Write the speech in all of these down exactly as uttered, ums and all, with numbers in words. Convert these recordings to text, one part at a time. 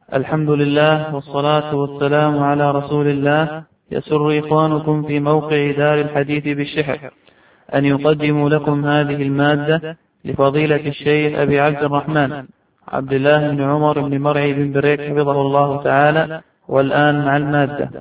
الحمد لله والصلاة والسلام على رسول الله. يسر إخوانكم في موقع دار الحديث بالشحر أن يقدموا لكم هذه المادة لفضيلة الشيخ أبي عبد الرحمن عبد الله بن عمر بن مرعي بن بريك حفظه الله تعالى. والآن مع المادة.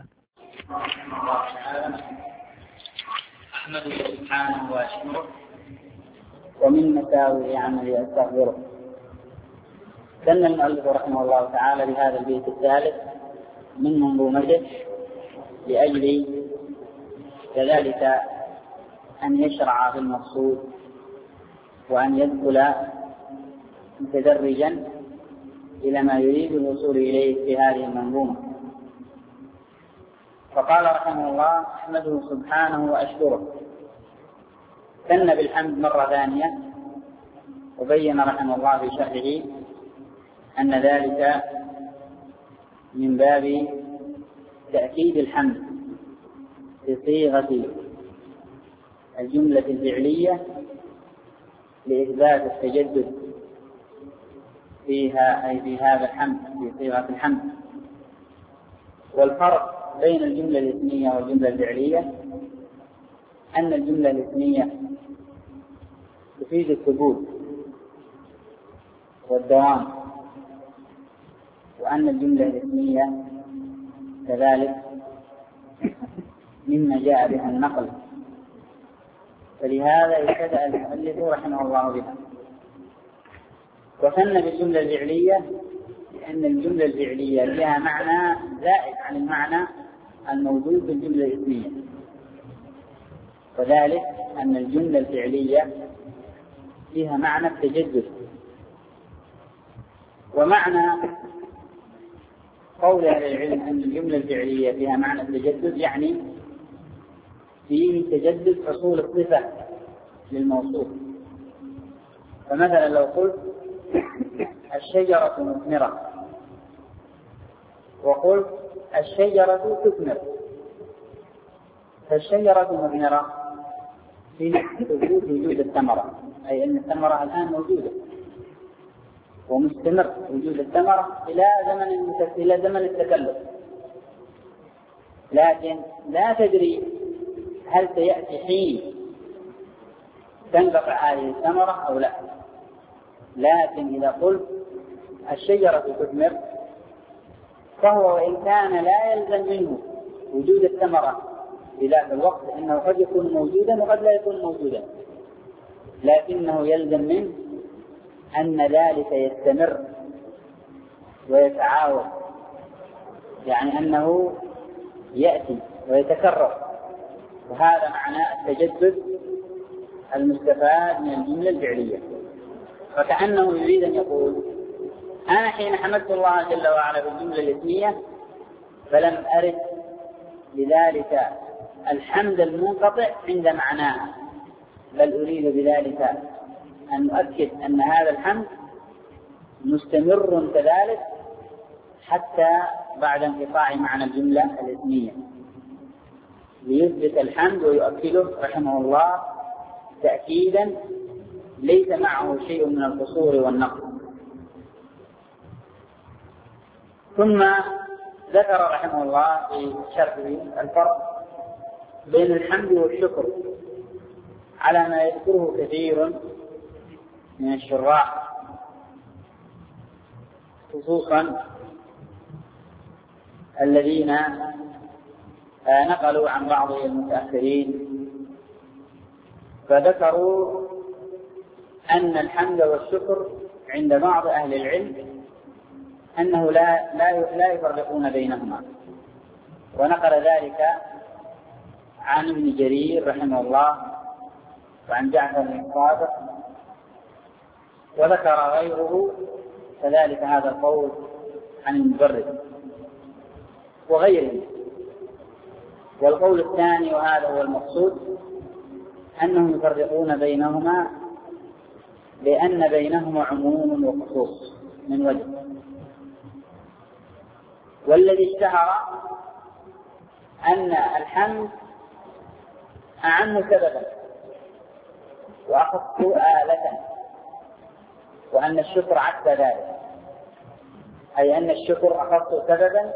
أحمده سبحانه وأشكره ومن مساوئ عملي أستغفره. سن المؤلف رحمه الله تعالى بهذا البيت الثالث من منظومته لأجل كذلك أن يشرع في المقصود وأن يدخل متدرجا إلى ما يريد الوصول إليه في هذه المنظومة. فقال رحمه الله: أحمده سبحانه وأشكره. سن بالحمد مرة ثانية، وبين رحمه الله في شرحه أن ذلك من باب تأكيد الحمد بصيغة الجملة الفعلية لإثبات التجدد فيها، أي في هذا الحمد بصيغة الحمد. والفرق بين الجملة الاسمية والجملة الفعلية أن الجملة الاسمية تفيد الثبوت والدوام، وأن الجملة الاسمية كذلك مما جاء بها النقل، فلهذا ابتدأ المؤلف رحمه الله بها. وثنى بالجملة الفعلية لأن الجملة الفعلية لها معنى زائد عن المعنى الموجود بالجملة الاسمية، وذلك أن الجملة الفعلية فيها معنى التجدد. ومعنى قول أهل العلم أن الجملة الفعلية فيها معنى التجدد يعني فيه تجدد حصول الصفة للموصوف. فمثلا لو قلت الشجرة مثمرة وقلت الشجرة تثمر، فالشجرة مثمرة في ثبوت وجود الثمرة، أي أن الثمرة الآن موجودة ومستمر وجود الثمرة إلى زمن إلى زمن التكلف، لكن لا تدري هل سيأتي حين تنقطع هذه الثمرة أو لا. لكن إذا قلت الشجرة تثمر فهو وإن كان لا يلزم منه وجود الثمرة في ذاك الوقت، إنه قد يكون موجودا وقد لا يكون موجودا، لكنه يلزم منه أن ذلك يستمر ويتعاون، يعني أنه يأتي ويتكرر. وهذا معنى التجدد المستفاد من الجملة الفعلية. فكأنه يريد أن يقول: أنا حين حمدت الله جل وعلا بالجملة الاسمية فلم أرد بذلك الحمد المنقطع عند معناها، بل أريد بذلك أن أؤكد أن هذا الحمد مستمر كذلك حتى بعد انقطاع معنى الجملة الاسمية، ليثبت الحمد ويؤكده رحمه الله تأكيدا ليس معه شيء من القصور والنقص. ثم ذكر رحمه الله في شرحه الفرق بين الحمد والشكر على ما يذكره كثير من الشراح، خصوصا الذين نقلوا عن بعض المتأخرين، فذكروا أن الحمد والشكر عند بعض أهل العلم أنه لا لا لا يفرقون بينهما. ونقل ذلك عن ابن جرير رحمه الله وعن جعفر بن صادق، وذكر غيره كذلك هذا القول عن المبرد وغيره. والقول الثاني وهذا هو المقصود أنهم يفرقون بينهما لأن بينهما عموم وخصوص من وجه. والذي اشتهر أن الحمد أعم سببا وأخص آلة، وأن الشكر عكس ذلك. أي أن الشكر أخص سببا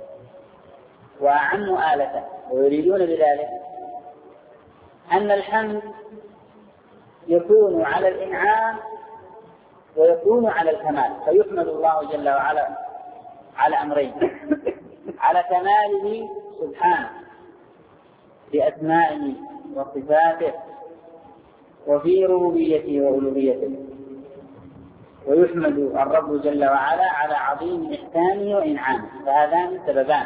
وأعم آلة، ويريدون بذلك أن الحمد يكون على الإنعام ويكون على الكمال، فيحمد الله جل وعلا على أمرين: على كماله سبحانه بأسمائه وصفاته وفي ربوبيته وألوهيته، ويحمد الرب جل وعلا على عظيم إحسانه وإنعامه، فهذان سببان.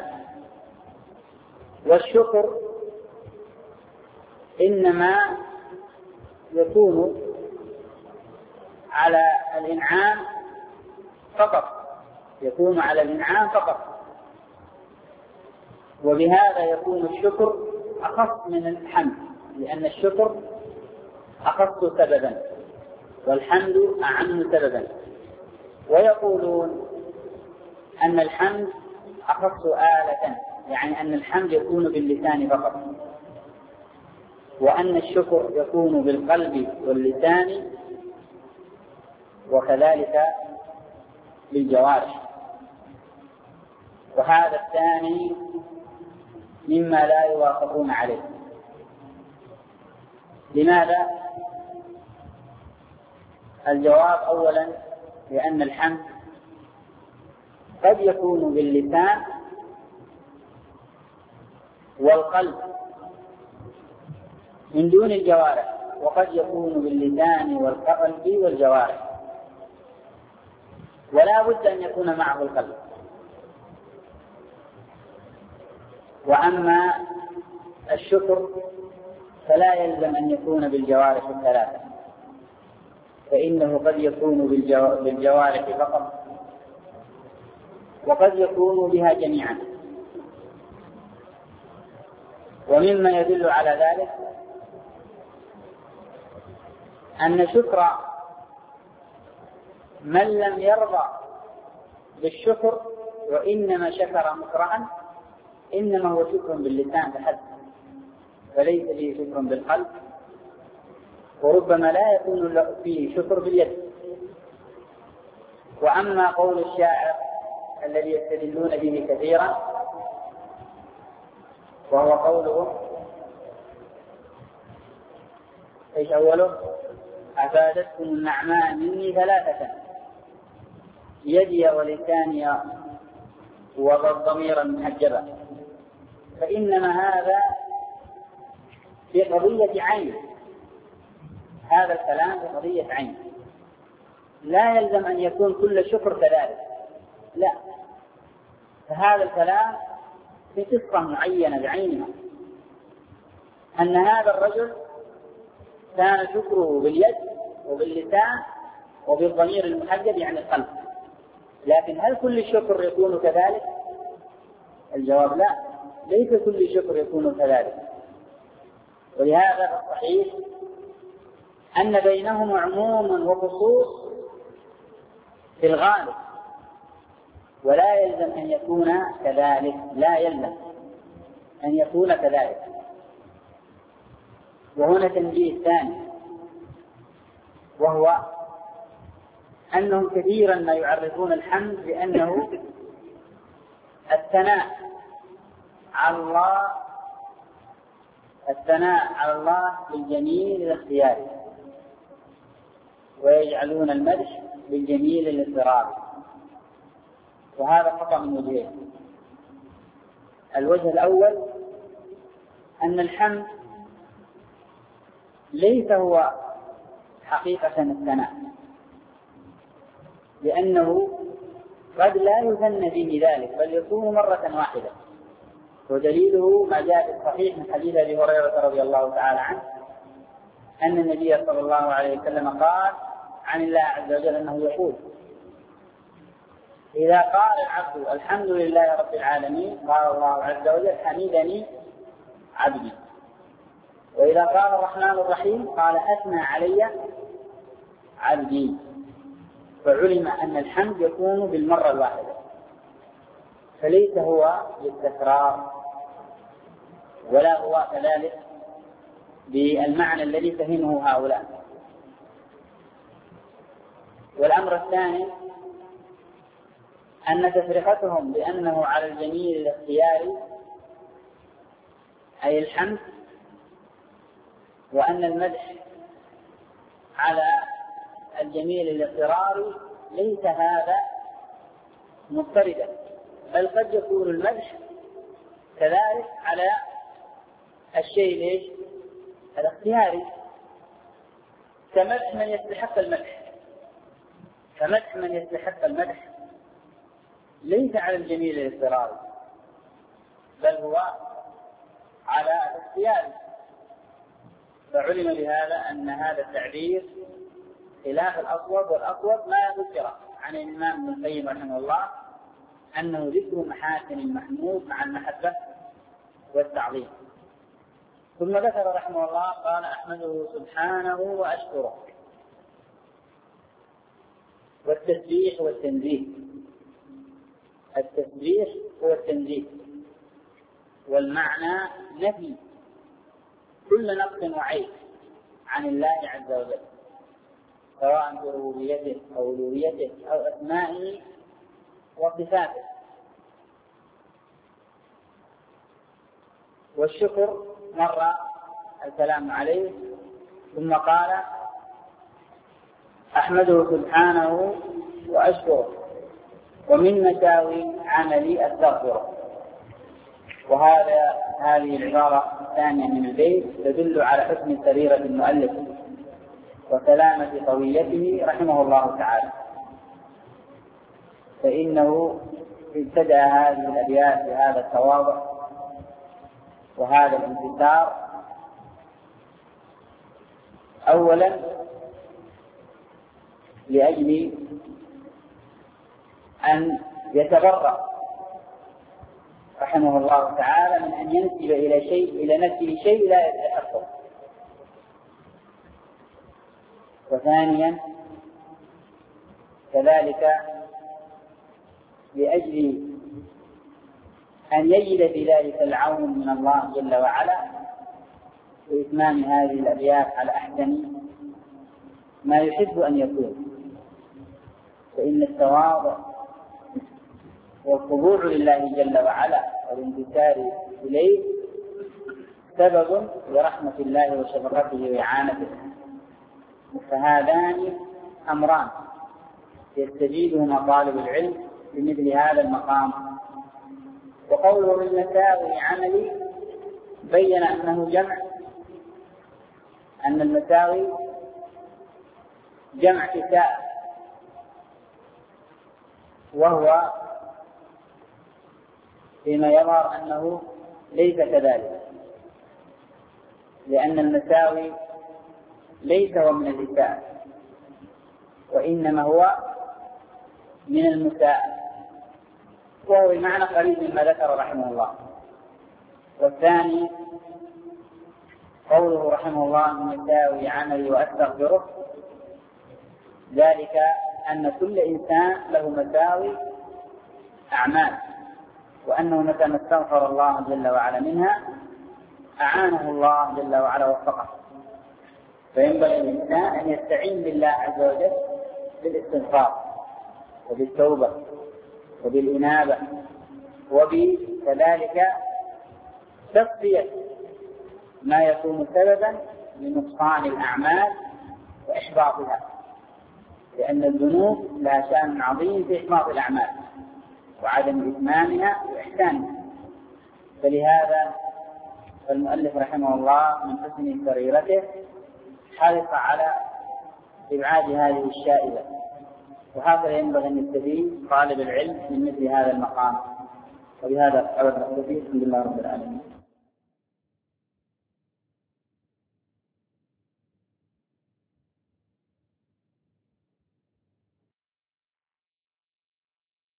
والشكر إنما يكون على الإنعام فقط، يكون على الإنعام فقط، وبهذا يكون الشكر أخص من الحمد، لأن الشكر أخص سببا والحمد أعم سببا. ويقولون أن الحمد أخص آلة، يعني أن الحمد يكون باللسان فقط، وأن الشكر يكون بالقلب واللسان وكذلك بالجوارح. وهذا الثاني مما لا يوافقون عليه. لماذا؟ الجواب أولا لأن الحمد قد يكون باللسان والقلب من دون الجوارح، وقد يكون باللسان والقلب والجوارح، ولا بد أن يكون معه القلب. وأما الشكر فلا يلزم أن يكون بالجوارح الثلاثة، فإنه قد يكون بالجوارح فقط، وقد يكون بها جميعا. ومما يدل على ذلك أن شكر من لم يرضى بالشكر وإنما شكر مكرها إنما هو شكر باللسان فحسب، فليس فيه شكر بالقلب، وربما لا يكون فيه شكر باليد. وأما قول الشاعر الذي يستدلون به كثيرا وهو قوله ايش اوله؟ افادتكم النعماء مني ثلاثة: يدي ولساني وضميرا محجبا. فإنما هذا في قضية عين، هذا الكلام في قضية عين، لا يلزم أن يكون كل شكر كذلك، لا، فهذا الكلام في قصة معينة بعينها، أن هذا الرجل كان شكره باليد وباللسان وبالضمير المحجب يعني القلب، لكن هل كل الشكر يكون كذلك؟ الجواب لا، ليس كل شكر يكون كذلك. ولهذا الصحيح أن بينهم عموم وخصوص في الغالب، ولا يلزم أن يكون كذلك، لا يلزم أن يكون كذلك. وهنا تنبيه ثاني، وهو أنهم كثيرا ما يعرفون الحمد بأنه الثناء على الله، الثناء على الله بالجميل الاختياري، ويجعلون المدح بالجميل الاضطراري، وهذا خطأ من وجهين. الوجه الأول أن الحمد ليس هو حقيقة الثناء، لأنه قد لا يثنى به ذلك بل يكون مرة واحدة، ودليله ما جاء في الصحيح من حديث أبي هريرة رضي الله تعالى عنه أن النبي صلى الله عليه وسلم قال عن الله عز وجل أنه يقول: إذا قال العبد الحمد لله رب العالمين قال الله عز وجل حمدني عبدي. وإذا قال الرحمن الرحيم قال أثنى علي عبدي. فعلم أن الحمد يكون بالمرة الواحدة، فليس هو بالتكرار، ولا هو كذلك بالمعنى الذي فهمه هؤلاء. والأمر الثاني أن تفرقتهم بأنه على الجميل الاختياري أي الحمد، وأن المدح على الجميل الاضطراري ليس هذا مضطردا، بل قد يكون المدح كذلك على الشيء ليش الاختياري، كمدح من يستحق المدح، فمدح من يستحق المدح ليس على الجميل الاضطراري بل هو على الاختيار. فعلم بهذا أن هذا التعبير خلاف الأصوب، والأصوب ما ذكر عن الإمام ابن القيم رحمه الله أنه ذكر محاسن المحمود مع المحبة والتعظيم. ثم ذكر رحمه الله قال أحمده سبحانه وأشكره، والتسبيح والتنزيه. التسبيح هو التنزيه، والمعنى نفي كل نقص وعيب عن الله عز وجل، سواء بربوبيته أو ألوهيته أو أسمائه وصفاته. والشكر مر الكلام عليه، ثم قال أحمده سبحانه وأشكره، ومن مساوي عملي أستغفره. وهذا هذه العبارة الثانية من البيت تدل على حسن سريرة المؤلف وسلامة طويته رحمه الله تعالى، فإنه ابتدأ هذه الأبيات بهذا التواضع وهذا الانكسار أولا لأجل أن يتبرأ رحمه الله تعالى من أن ينسب إلى شيء إلى نفسه شيء لا يستحقه، وثانيا كذلك لأجل أن يجد في ذلك العون من الله جل وعلا وإتمام هذه الأبيات على أحسن ما يحب أن يكون. فإن التواضع والخضوع لله جل وعلا والانكسار إليه سبب لرحمة الله وشفقته وإعانته، فهذان أمران يستجيبهما طالب العلم بمثل هذا المقام. وقوله من مساوي عملي بين أنه جمع، أن المساوي جمع كساء، وهو فيما يظهر أنه ليس كذلك، لأن المساوي ليس هو من الإساءة، وإنما هو من المساء، وهو بمعنى قريب مما ذكر رحمه الله. والثاني قوله رحمه الله من مساوي عملي وأستغفره، ذلك أن كل إنسان له مساوي أعمال، وأنه متى ما استغفر الله جل وعلا منها أعانه الله جل وعلا ووفقه. فينبغي للإنسان أن يستعين بالله عز وجل بالاستغفار وبالتوبة وبالإنابة، وبكذلك تصفية ما يكون سببا لنقصان الأعمال وإحباطها، لأن الذنوب لها شأن عظيم في إحباط الأعمال وعدم إتمامها وإحسانها. فلهذا المؤلف رحمه الله من حسن سريرته حرص على إبعاد هذه الشائبة، وهكذا ينبغي أن يستفيد طالب العلم من مثل هذا المقام. وبهذا أود أن أستفيد. الحمد لله رب العالمين.